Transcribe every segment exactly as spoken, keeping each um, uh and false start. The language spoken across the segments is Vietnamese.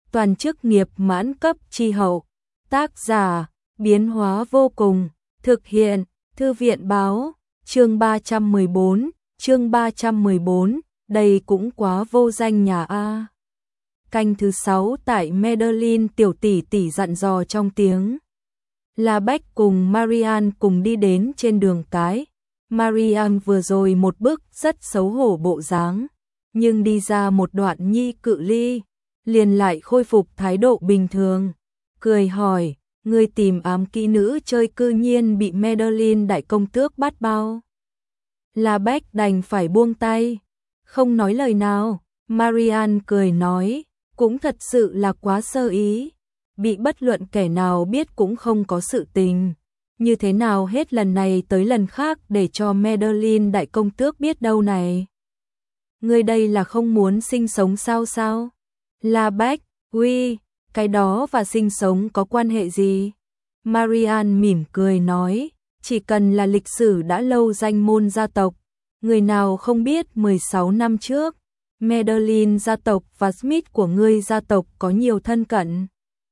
toàn chức nghiệp mãn cấp chi hậu. Tác giả, biến hóa vô cùng, thực hiện, thư viện báo, chương ba trăm mười bốn, chương ba trăm mười bốn, đây cũng quá vô danh nhà a. Canh thứ sáu tại Madeline tiểu tỷ tỷ dặn dò trong tiếng. La Bách cùng Marianne cùng đi đến trên đường cái. Marianne vừa rồi một bước rất xấu hổ bộ dáng, nhưng đi ra một đoạn nhi cự ly, liền lại khôi phục thái độ bình thường, cười hỏi, người tìm ám kỹ nữ chơi cư nhiên bị Madeline đại công tước bắt bao. La Bách đành phải buông tay, không nói lời nào. Marianne cười nói, cũng thật sự là quá sơ ý, bị bất luận kẻ nào biết cũng không có sự tình. Như thế nào hết lần này tới lần khác để cho Madeline đại công tước biết đâu này. Ngươi đây là không muốn sinh sống sao sao? La Bách, uy, cái đó và sinh sống có quan hệ gì? Marianne mỉm cười nói, chỉ cần là lịch sử đã lâu danh môn gia tộc, người nào không biết mười sáu năm trước, Madeline gia tộc và Smith của ngươi gia tộc có nhiều thân cận.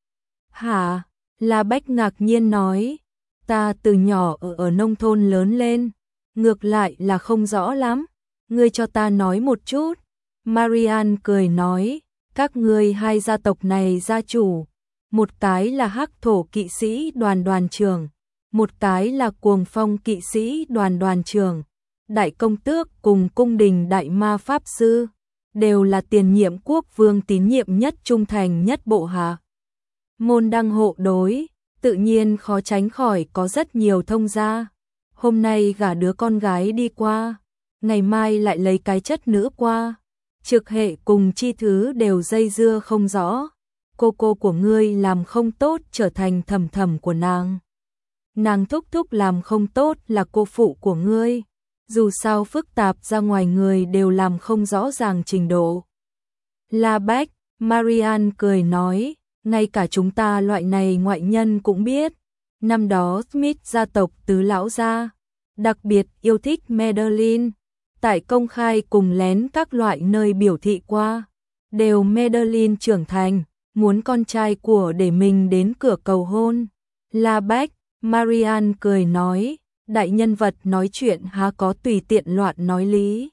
Hả? La Bách ngạc nhiên nói, ta từ nhỏ ở, ở nông thôn lớn lên, ngược lại là không rõ lắm, ngươi cho ta nói một chút. Marianne cười nói, các ngươi hai gia tộc này gia chủ, một cái là hắc thổ kỵ sĩ đoàn đoàn trưởng, một cái là cuồng phong kỵ sĩ đoàn đoàn trưởng, đại công tước cùng cung đình đại ma pháp sư, đều là tiền nhiệm quốc vương tín nhiệm nhất trung thành nhất bộ hạ. Môn đăng hộ đối, tự nhiên khó tránh khỏi có rất nhiều thông gia. Hôm nay gả đứa con gái đi qua, ngày mai lại lấy cái chất nữ qua. Trực hệ cùng chi thứ đều dây dưa không rõ. Cô cô của ngươi làm không tốt trở thành thầm thầm của nàng. Nàng thúc thúc làm không tốt là cô phụ của ngươi. Dù sao phức tạp ra ngoài người đều làm không rõ ràng trình độ. La Bách, Marianne cười nói, ngay cả chúng ta loại này ngoại nhân cũng biết. Năm đó Smith gia tộc tứ lão gia, đặc biệt yêu thích Madeline, tại công khai cùng lén các loại nơi biểu thị qua. Đều Madeline trưởng thành, muốn con trai của để mình đến cửa cầu hôn. La Bách, Marianne cười nói, đại nhân vật nói chuyện há có tùy tiện loạn nói lý.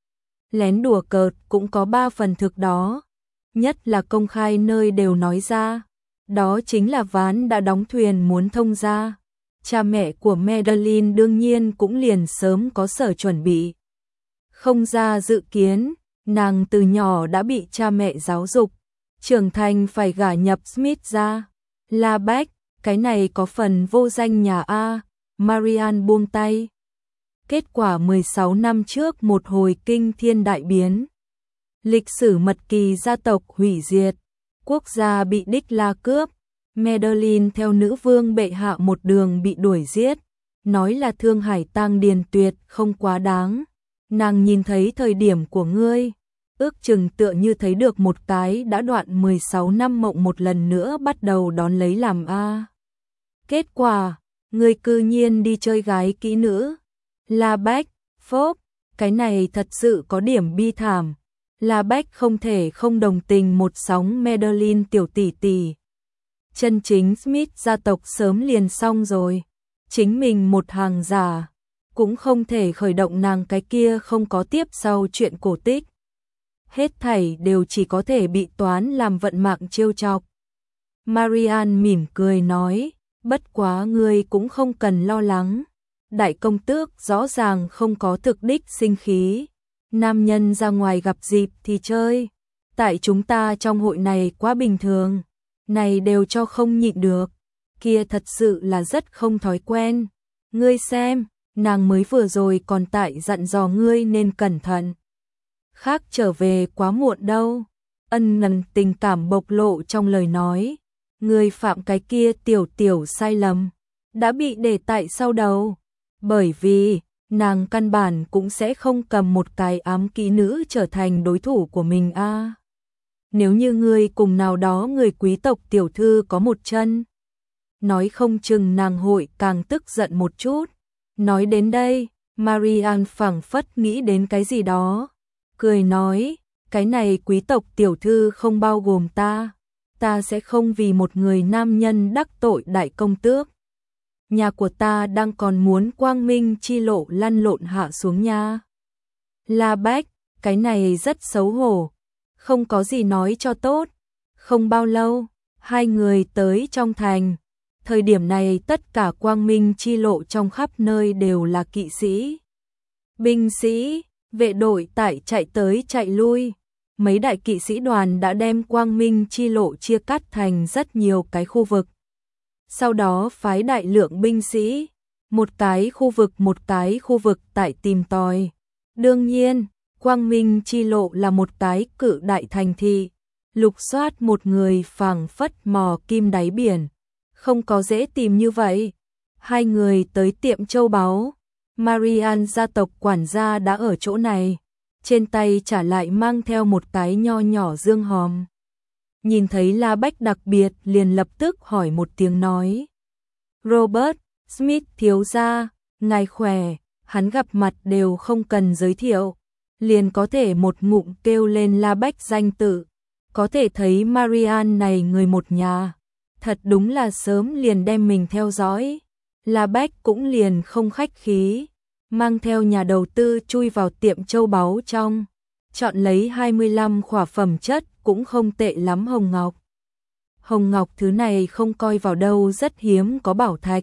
Lén đùa cợt cũng có ba phần thực đó. Nhất là công khai nơi đều nói ra. Đó chính là ván đã đóng thuyền muốn thông ra. Cha mẹ của Madeline đương nhiên cũng liền sớm có sở chuẩn bị. Không ra dự kiến, nàng từ nhỏ đã bị cha mẹ giáo dục, trưởng thành phải gả nhập Smith ra. La Bách, cái này có phần vô danh nhà A. Marianne buông tay. Kết quả mười sáu năm trước một hồi kinh thiên đại biến. Lịch sử mật kỳ gia tộc hủy diệt, quốc gia bị đích la cướp, Madeline theo nữ vương bệ hạ một đường bị đuổi giết, nói là thương hải tang điền tuyệt không quá đáng. Nàng nhìn thấy thời điểm của ngươi, ước chừng tựa như thấy được một cái đã đoạn mười sáu năm mộng một lần nữa bắt đầu đón lấy làm a. Kết quả, ngươi cư nhiên đi chơi gái kỹ nữ. La Bách, phốp, cái này thật sự có điểm bi thảm. La Bách không thể không đồng tình một sóng Madeline tiểu tỷ tỷ. Chân chính Smith gia tộc sớm liền xong rồi. Chính mình một hàng giả, cũng không thể khởi động nàng cái kia không có tiếp sau chuyện cổ tích. Hết thảy đều chỉ có thể bị toán làm vận mạng trêu chọc. Marianne mỉm cười nói, bất quá ngươi cũng không cần lo lắng. Đại công tước rõ ràng không có thực đích sinh khí. Nam nhân ra ngoài gặp dịp thì chơi. Tại chúng ta trong hội này quá bình thường. Này đều cho không nhịn được. Kia thật sự là rất không thói quen. Ngươi xem, nàng mới vừa rồi còn tại dặn dò ngươi nên cẩn thận. Khác trở về quá muộn đâu. Ân ngần tình cảm bộc lộ trong lời nói. Ngươi phạm cái kia tiểu tiểu sai lầm. Đã bị để tại sau đầu. Bởi vì, nàng căn bản cũng sẽ không cầm một cái ám kỹ nữ trở thành đối thủ của mình a. À, nếu như ngươi cùng nào đó người quý tộc tiểu thư có một chân, nói không chừng nàng hội càng tức giận một chút. Nói đến đây, Marianne phảng phất nghĩ đến cái gì đó, cười nói, cái này quý tộc tiểu thư không bao gồm ta. ta sẽ không vì một người nam nhân đắc tội đại công tước. Nhà của ta đang còn muốn quang minh chi lộ lăn lộn hạ xuống nha. La Bách, cái này rất xấu hổ, không có gì nói cho tốt. Không bao lâu, hai người tới trong thành. Thời điểm này tất cả quang minh chi lộ trong khắp nơi đều là kỵ sĩ, binh sĩ, vệ đội tại chạy tới chạy lui. Mấy đại kỵ sĩ đoàn đã đem quang minh chi lộ chia cắt thành rất nhiều cái khu vực. Sau đó phái đại lượng binh sĩ, một cái khu vực một cái khu vực tại tìm tòi. Đương nhiên, quang minh chi lộ là một cái cự đại thành thị, lục soát một người phảng phất mò kim đáy biển, không có dễ tìm như vậy. Hai người tới tiệm châu báu, Marian gia tộc quản gia đã ở chỗ này, trên tay trả lại mang theo một cái nho nhỏ dương hòm. Nhìn thấy La Bách đặc biệt liền lập tức hỏi một tiếng nói. Robert Smith thiếu gia, ngài khỏe, hắn gặp mặt đều không cần giới thiệu, liền có thể một ngụm kêu lên La Bách danh tự, có thể thấy Marian này người một nhà, thật đúng là sớm liền đem mình theo dõi. La Bách cũng liền không khách khí, mang theo nhà đầu tư chui vào tiệm châu báu trong, chọn lấy hai mươi lăm khỏa phẩm chất cũng không tệ lắm hồng ngọc. Hồng ngọc thứ này không coi vào đâu, rất hiếm có bảo thạch.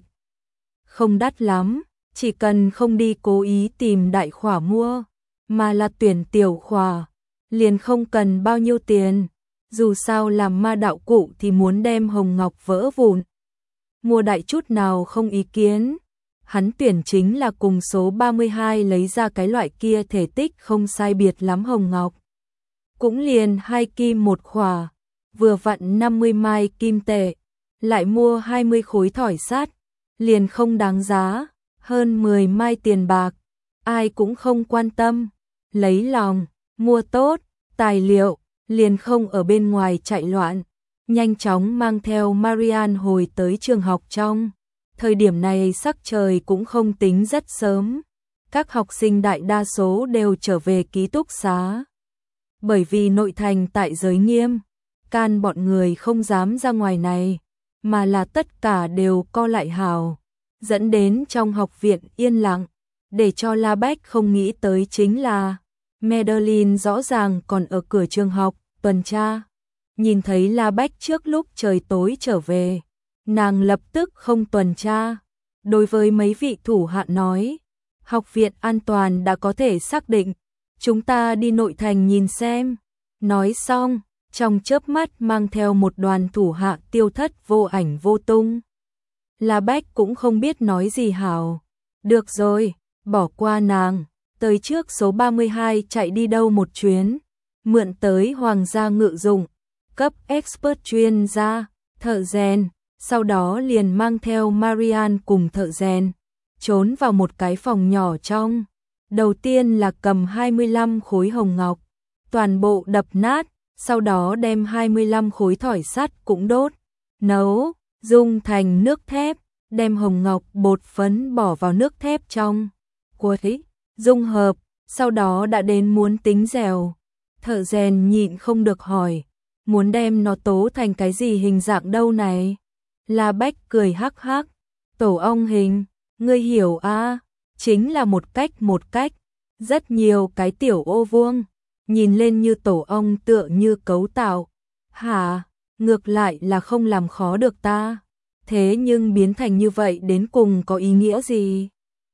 Không đắt lắm, chỉ cần không đi cố ý tìm đại khỏa mua, mà là tuyển tiểu khỏa, liền không cần bao nhiêu tiền. Dù sao làm ma đạo cụ thì muốn đem hồng ngọc vỡ vụn, mua đại chút nào không ý kiến. Hắn tuyển chính là cùng số ba mươi hai lấy ra cái loại kia thể tích không sai biệt lắm hồng ngọc. Cũng liền hai kim một khỏa, vừa vặn năm mươi mai kim tệ, lại mua hai mươi khối thỏi sắt, liền không đáng giá, hơn mười mai tiền bạc, ai cũng không quan tâm, lấy lòng, mua tốt, tài liệu, liền không ở bên ngoài chạy loạn, nhanh chóng mang theo Marian hồi tới trường học trong. Thời điểm này sắc trời cũng không tính rất sớm, các học sinh đại đa số đều trở về ký túc xá. Bởi vì nội thành tại giới nghiêm, can bọn người không dám ra ngoài này, mà là tất cả đều co lại hào, dẫn đến trong học viện yên lặng. Để cho La Bách không nghĩ tới chính là Madeline rõ ràng còn ở cửa trường học tuần tra, nhìn thấy La Bách trước lúc trời tối trở về, nàng lập tức không tuần tra, đối với mấy vị thủ hạ nói, học viện an toàn đã có thể xác định, chúng ta đi nội thành nhìn xem. Nói xong, trong chớp mắt mang theo một đoàn thủ hạ tiêu thất vô ảnh vô tung. La Bách cũng không biết nói gì hảo. Được rồi, bỏ qua nàng, tới trước số ba mươi hai chạy đi đâu một chuyến, mượn tới hoàng gia ngự dụng, cấp expert chuyên gia, thợ rèn, sau đó liền mang theo Marian cùng thợ rèn, trốn vào một cái phòng nhỏ trong. Đầu tiên là cầm hai mươi lăm khối hồng ngọc, toàn bộ đập nát, sau đó đem hai mươi lăm khối thỏi sắt cũng đốt, nấu, dung thành nước thép, đem hồng ngọc bột phấn bỏ vào nước thép trong, quấy, dung hợp, sau đó đã đến muốn tính dẻo. Thợ rèn nhịn không được hỏi, muốn đem nó tố thành cái gì hình dạng đâu này? La Bách cười hắc hắc, tổ ong hình, ngươi hiểu à, chính là một cách một cách, rất nhiều cái tiểu ô vuông, nhìn lên như tổ ong tựa như cấu tạo. Hả, ngược lại là không làm khó được ta, thế nhưng biến thành như vậy đến cùng có ý nghĩa gì?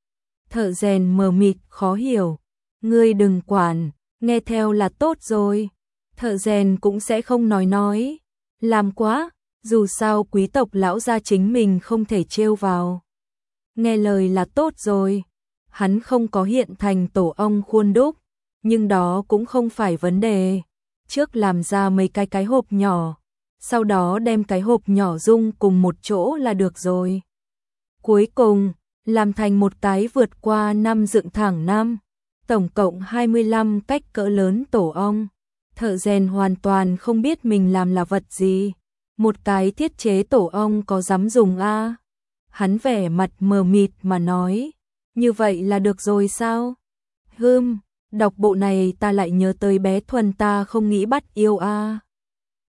Thợ rèn mờ mịt khó hiểu, ngươi đừng quản, nghe theo là tốt rồi. Thợ rèn cũng sẽ không nói nói, làm quá, dù sao quý tộc lão gia chính mình không thể trêu vào. Nghe lời là tốt rồi, hắn không có hiện thành tổ ong khuôn đúc, nhưng đó cũng không phải vấn đề. Trước làm ra mấy cái cái hộp nhỏ, sau đó đem cái hộp nhỏ dung cùng một chỗ là được rồi. Cuối cùng, làm thành một cái vượt qua năm dựng thẳng năm, tổng cộng hai mươi lăm cách cỡ lớn tổ ong. Thợ rèn hoàn toàn không biết mình làm là vật gì. Một cái thiết chế tổ ong có dám dùng a? Hắn vẻ mặt mờ mịt mà nói, như vậy là được rồi sao? Hừm, đọc bộ này ta lại nhớ tới bé Thuần ta không nghĩ bắt yêu a.